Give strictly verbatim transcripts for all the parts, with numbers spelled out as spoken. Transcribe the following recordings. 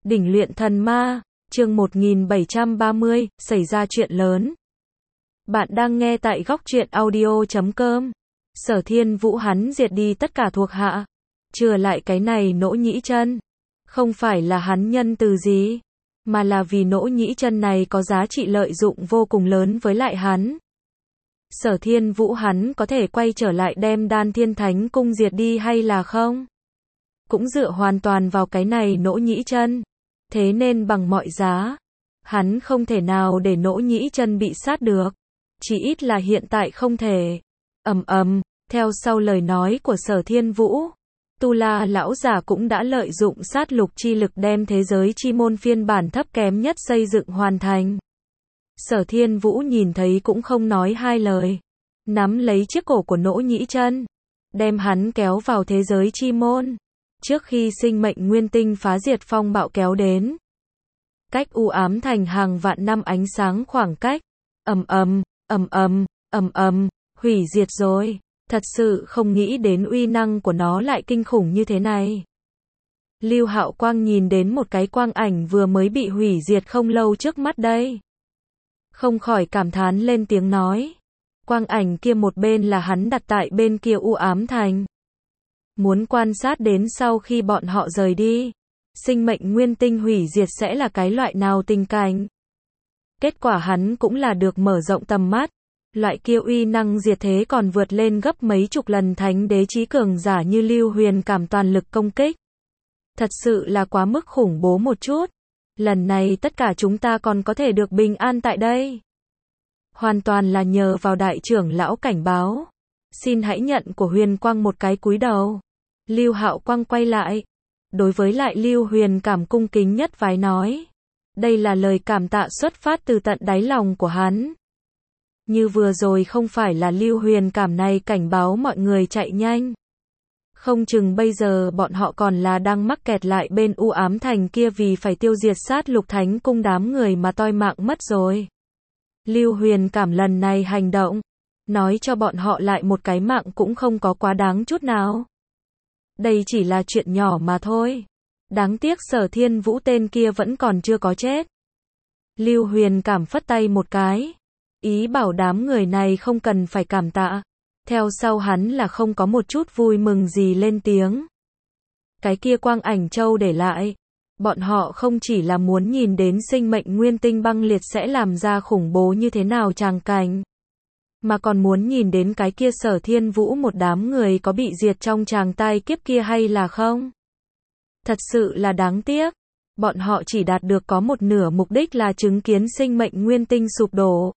Đỉnh luyện thần ma, chương một nghìn bảy trăm ba mươi, xảy ra chuyện lớn. Bạn đang nghe tại góc truyện audio chấm com. Sở Thiên Vũ hắn diệt đi tất cả thuộc hạ, chừa lại cái này Nỗ Nhĩ Chân. Không phải là hắn nhân từ gì, mà là vì Nỗ Nhĩ Chân này có giá trị lợi dụng vô cùng lớn với lại hắn. Sở Thiên Vũ hắn có thể quay trở lại đem Đan Thiên Thánh Cung diệt đi hay là không? Cũng dựa hoàn toàn vào cái này Nỗ Nhĩ Chân. Thế nên bằng mọi giá, hắn không thể nào để Nỗ Nhĩ Chân bị sát được. Chỉ ít là hiện tại không thể. Ầm ầm, theo sau lời nói của Sở Thiên Vũ, Tu La lão giả cũng đã lợi dụng sát lục chi lực đem thế giới chi môn phiên bản thấp kém nhất xây dựng hoàn thành. Sở Thiên Vũ nhìn thấy cũng không nói hai lời, nắm lấy chiếc cổ của Nỗ Nhĩ Chân, đem hắn kéo vào thế giới chi môn. Trước khi sinh mệnh nguyên tinh phá diệt phong bạo kéo đến, cách u ám thành hàng vạn năm ánh sáng khoảng cách, ầm ầm, ầm ầm, ầm ầm, hủy diệt rồi. Thật sự không nghĩ đến uy năng của nó lại kinh khủng như thế này. Lưu Hạo Quang nhìn đến một cái quang ảnh vừa mới bị hủy diệt không lâu trước mắt đây, không khỏi cảm thán lên tiếng nói. Quang ảnh kia một bên là hắn đặt tại bên kia u ám thành, muốn quan sát đến sau khi bọn họ rời đi, sinh mệnh nguyên tinh hủy diệt sẽ là cái loại nào tình cảnh. Kết quả hắn cũng là được mở rộng tầm mắt, loại kia uy năng diệt thế còn vượt lên gấp mấy chục lần thánh đế chí cường giả như Lưu Huyền Cảm toàn lực công kích. Thật sự là quá mức khủng bố một chút. Lần này tất cả chúng ta còn có thể được bình an tại đây, hoàn toàn là nhờ vào đại trưởng lão cảnh báo. Xin hãy nhận của Huyền Quang một cái cúi đầu. Lưu Hạo Quang quay lại, đối với lại Lưu Huyền Cảm cung kính nhất vái nói. Đây là lời cảm tạ xuất phát từ tận đáy lòng của hắn. Như vừa rồi không phải là Lưu Huyền Cảm này cảnh báo mọi người chạy nhanh, không chừng bây giờ bọn họ còn là đang mắc kẹt lại bên u ám thành kia vì phải tiêu diệt sát lục thánh cung đám người mà toi mạng mất rồi. Lưu Huyền Cảm lần này hành động, nói cho bọn họ lại một cái mạng cũng không có quá đáng chút nào. Đây chỉ là chuyện nhỏ mà thôi. Đáng tiếc Sở Thiên Vũ tên kia vẫn còn chưa có chết. Lưu Huyền Cảm phất tay một cái, ý bảo đám người này không cần phải cảm tạ. Theo sau hắn là không có một chút vui mừng gì lên tiếng. Cái kia quang ảnh châu để lại, bọn họ không chỉ là muốn nhìn đến sinh mệnh nguyên tinh băng liệt sẽ làm ra khủng bố như thế nào tràng cảnh, mà còn muốn nhìn đến cái kia Sở Thiên Vũ một đám người có bị diệt trong tràng tai kiếp kia hay là không. Thật sự là đáng tiếc, bọn họ chỉ đạt được có một nửa mục đích là chứng kiến sinh mệnh nguyên tinh sụp đổ.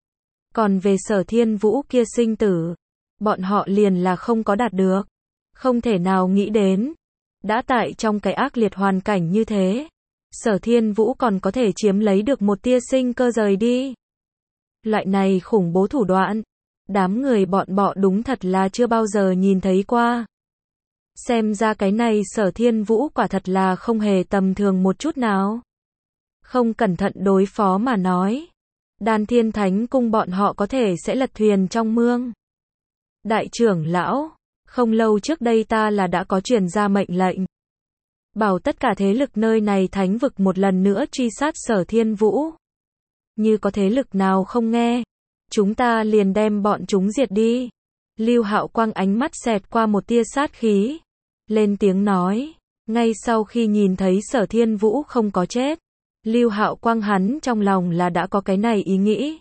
Còn về Sở Thiên Vũ kia sinh tử, bọn họ liền là không có đạt được. Không thể nào nghĩ đến, đã tại trong cái ác liệt hoàn cảnh như thế, Sở Thiên Vũ còn có thể chiếm lấy được một tia sinh cơ rời đi. Loại này khủng bố thủ đoạn, đám người bọn bọ đúng thật là chưa bao giờ nhìn thấy qua. Xem ra cái này Sở Thiên Vũ quả thật là không hề tầm thường một chút nào. Không cẩn thận đối phó mà nói, Đan Thiên Thánh Cung bọn họ có thể sẽ lật thuyền trong mương. Đại trưởng lão, không lâu trước đây ta là đã có truyền ra mệnh lệnh, bảo tất cả thế lực nơi này thánh vực một lần nữa truy sát Sở Thiên Vũ. Như có thế lực nào không nghe, chúng ta liền đem bọn chúng diệt đi. Lưu Hạo Quang ánh mắt xẹt qua một tia sát khí, lên tiếng nói. Ngay sau khi nhìn thấy Sở Thiên Vũ không có chết, Lưu Hạo Quang hắn trong lòng là đã có cái này ý nghĩ.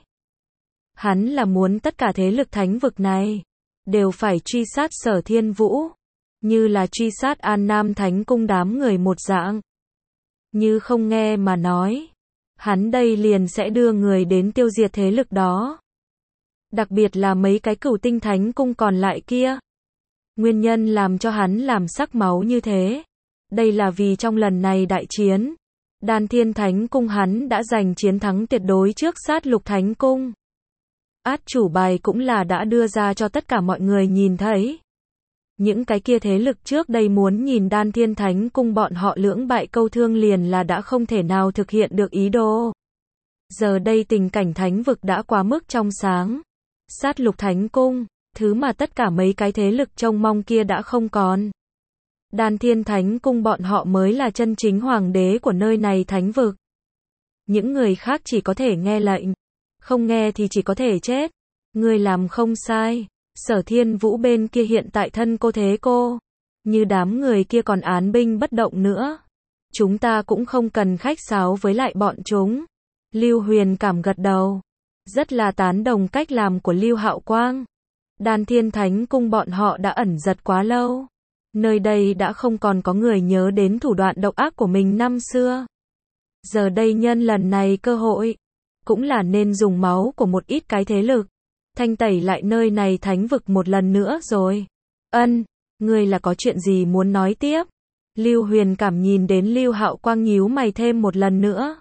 Hắn là muốn tất cả thế lực thánh vực này đều phải truy sát Sở Thiên Vũ, như là truy sát An Nam Thánh Cung đám người một dạng. Như không nghe mà nói, hắn đây liền sẽ đưa người đến tiêu diệt thế lực đó. Đặc biệt là mấy cái Cửu Tinh Thánh Cung còn lại kia. Nguyên nhân làm cho hắn làm sắc máu như thế, đây là vì trong lần này đại chiến, Đan Thiên Thánh Cung hắn đã giành chiến thắng tuyệt đối trước sát lục Thánh Cung. Át chủ bài cũng là đã đưa ra cho tất cả mọi người nhìn thấy. Những cái kia thế lực trước đây muốn nhìn Đan Thiên Thánh Cung bọn họ lưỡng bại câu thương liền là đã không thể nào thực hiện được ý đồ. Giờ đây tình cảnh thánh vực đã quá mức trong sáng. Sát lục Thánh Cung, thứ mà tất cả mấy cái thế lực trông mong kia đã không còn. Đan Thiên Thánh Cung bọn họ mới là chân chính hoàng đế của nơi này thánh vực. Những người khác chỉ có thể nghe lệnh, không nghe thì chỉ có thể chết. Ngươi làm không sai. Sở Thiên Vũ bên kia hiện tại thân cô thế cô, như đám người kia còn án binh bất động nữa. Chúng ta cũng không cần khách sáo với lại bọn chúng. Lưu Huyền cảm gật đầu, rất là tán đồng cách làm của Lưu Hạo Quang. Đan Thiên Thánh Cung bọn họ đã ẩn giật quá lâu. Nơi đây đã không còn có người nhớ đến thủ đoạn độc ác của mình năm xưa. Giờ đây nhân lần này cơ hội, cũng là nên dùng máu của một ít cái thế lực, thanh tẩy lại nơi này thánh vực một lần nữa rồi. Ân, ngươi là có chuyện gì muốn nói tiếp? Lưu Huyền cảm nhìn đến Lưu Hạo Quang nhíu mày thêm một lần nữa.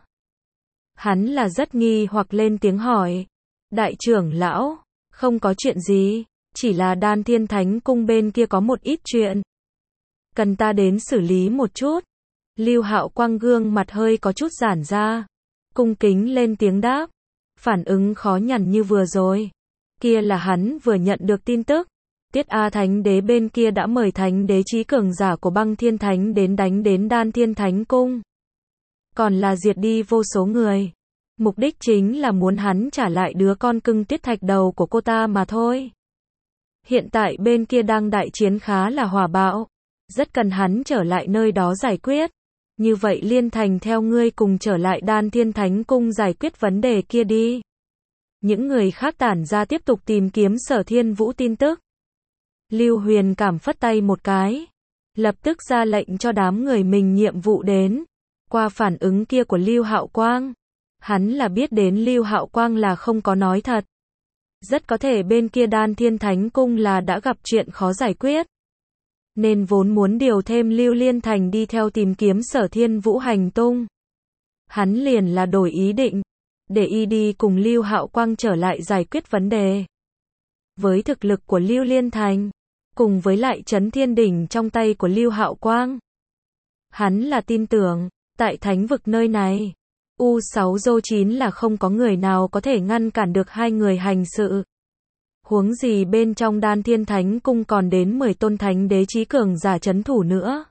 Hắn là rất nghi hoặc lên tiếng hỏi. Đại trưởng lão, không có chuyện gì, chỉ là Đan Thiên Thánh Cung bên kia có một ít chuyện. Cần ta đến xử lý một chút. Lưu Hạo Quang gương mặt hơi có chút giãn ra, cung kính lên tiếng đáp. Phản ứng khó nhằn như vừa rồi. Kia là hắn vừa nhận được tin tức. Tiết A Thánh Đế bên kia đã mời Thánh Đế trí cường giả của Băng Thiên Thánh đến đánh đến Đan Thiên Thánh Cung. Còn là diệt đi vô số người. Mục đích chính là muốn hắn trả lại đứa con cưng Tiết Thạch Đầu của cô ta mà thôi. Hiện tại bên kia đang đại chiến khá là hỏa bạo. Rất cần hắn trở lại nơi đó giải quyết. Như vậy Liên Thành theo ngươi cùng trở lại Đan Thiên Thánh Cung giải quyết vấn đề kia đi. Những người khác tản ra tiếp tục tìm kiếm Sở Thiên Vũ tin tức. Lưu Huyền cảm phất tay một cái, lập tức ra lệnh cho đám người mình nhiệm vụ đến. Qua phản ứng kia của Lưu Hạo Quang, hắn là biết đến Lưu Hạo Quang là không có nói thật. Rất có thể bên kia Đan Thiên Thánh Cung là đã gặp chuyện khó giải quyết. Nên vốn muốn điều thêm Lưu Liên Thành đi theo tìm kiếm Sở Thiên Vũ hành tung. Hắn liền là đổi ý định, để y đi cùng Lưu Hạo Quang trở lại giải quyết vấn đề. Với thực lực của Lưu Liên Thành, cùng với lại Chấn Thiên Đỉnh trong tay của Lưu Hạo Quang, hắn là tin tưởng, tại thánh vực nơi này, U sáu Dô chín là không có người nào có thể ngăn cản được hai người hành sự. Huống gì bên trong Đan Thiên Thánh Cung còn đến mười tôn thánh đế trí cường giả trấn thủ nữa.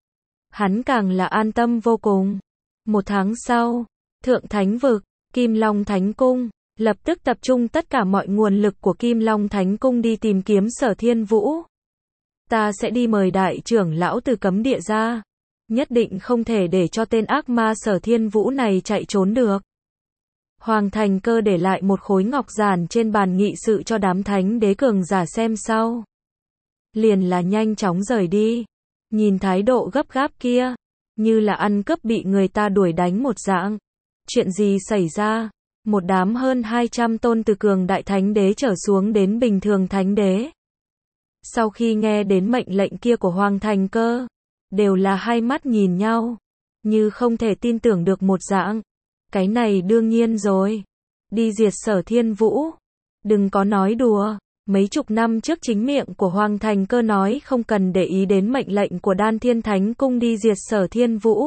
Hắn càng là an tâm vô cùng. Một tháng sau, Thượng Thánh Vực, Kim Long Thánh Cung, lập tức tập trung tất cả mọi nguồn lực của Kim Long Thánh Cung đi tìm kiếm Sở Thiên Vũ. Ta sẽ đi mời đại trưởng lão từ cấm địa ra. Nhất định không thể để cho tên ác ma Sở Thiên Vũ này chạy trốn được. Hoàng Thành Cơ để lại một khối ngọc giản trên bàn nghị sự cho đám thánh đế cường giả xem sau. Liền là nhanh chóng rời đi. Nhìn thái độ gấp gáp kia, như là ăn cướp bị người ta đuổi đánh một dạng. Chuyện gì xảy ra? Một đám hơn hai trăm tôn từ cường đại thánh đế trở xuống đến bình thường thánh đế. Sau khi nghe đến mệnh lệnh kia của Hoàng Thành Cơ, đều là hai mắt nhìn nhau, như không thể tin tưởng được một dạng. Cái này đương nhiên rồi. Đi diệt Sở Thiên Vũ. Đừng có nói đùa. Mấy chục năm trước chính miệng của Hoàng Thành Cơ nói không cần để ý đến mệnh lệnh của Đan Thiên Thánh Cung đi diệt Sở Thiên Vũ.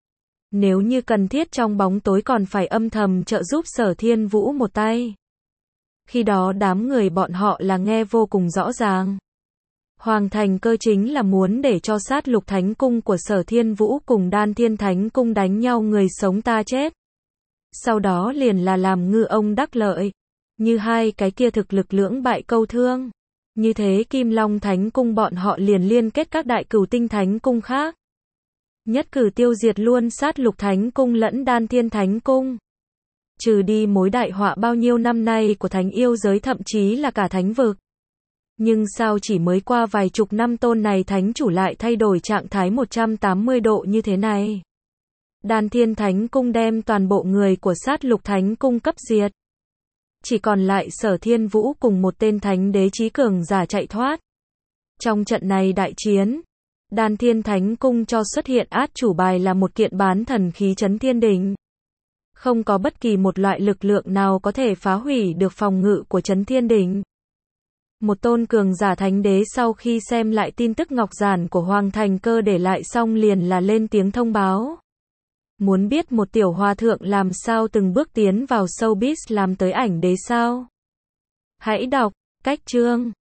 Nếu như cần thiết trong bóng tối còn phải âm thầm trợ giúp Sở Thiên Vũ một tay. Khi đó đám người bọn họ là nghe vô cùng rõ ràng. Hoàng Thành Cơ chính là muốn để cho sát lục thánh cung của Sở Thiên Vũ cùng Đan Thiên Thánh Cung đánh nhau người sống ta chết. Sau đó liền là làm ngư ông đắc lợi. Như hai cái kia thực lực lưỡng bại câu thương. Như thế Kim Long Thánh Cung bọn họ liền liên kết các đại cửu tinh thánh cung khác. Nhất cử tiêu diệt luôn sát lục thánh cung lẫn Đan Thiên Thánh Cung. Trừ đi mối đại họa bao nhiêu năm nay của thánh yêu giới thậm chí là cả thánh vực. Nhưng sao chỉ mới qua vài chục năm tôn này thánh chủ lại thay đổi trạng thái một trăm tám mươi độ như thế này. Đan Thiên Thánh Cung đem toàn bộ người của sát lục thánh cung cấp diệt. Chỉ còn lại Sở Thiên Vũ cùng một tên thánh đế trí cường giả chạy thoát. Trong trận này đại chiến, Đan Thiên Thánh Cung cho xuất hiện át chủ bài là một kiện bán thần khí Chấn Thiên Đỉnh. Không có bất kỳ một loại lực lượng nào có thể phá hủy được phòng ngự của Chấn Thiên Đỉnh. Một tôn cường giả thánh đế sau khi xem lại tin tức ngọc giản của Hoàng Thành Cơ để lại xong liền là lên tiếng thông báo. Muốn biết một tiểu hòa thượng làm sao từng bước tiến vào showbiz làm tới ảnh đế sao? Hãy đọc cách chương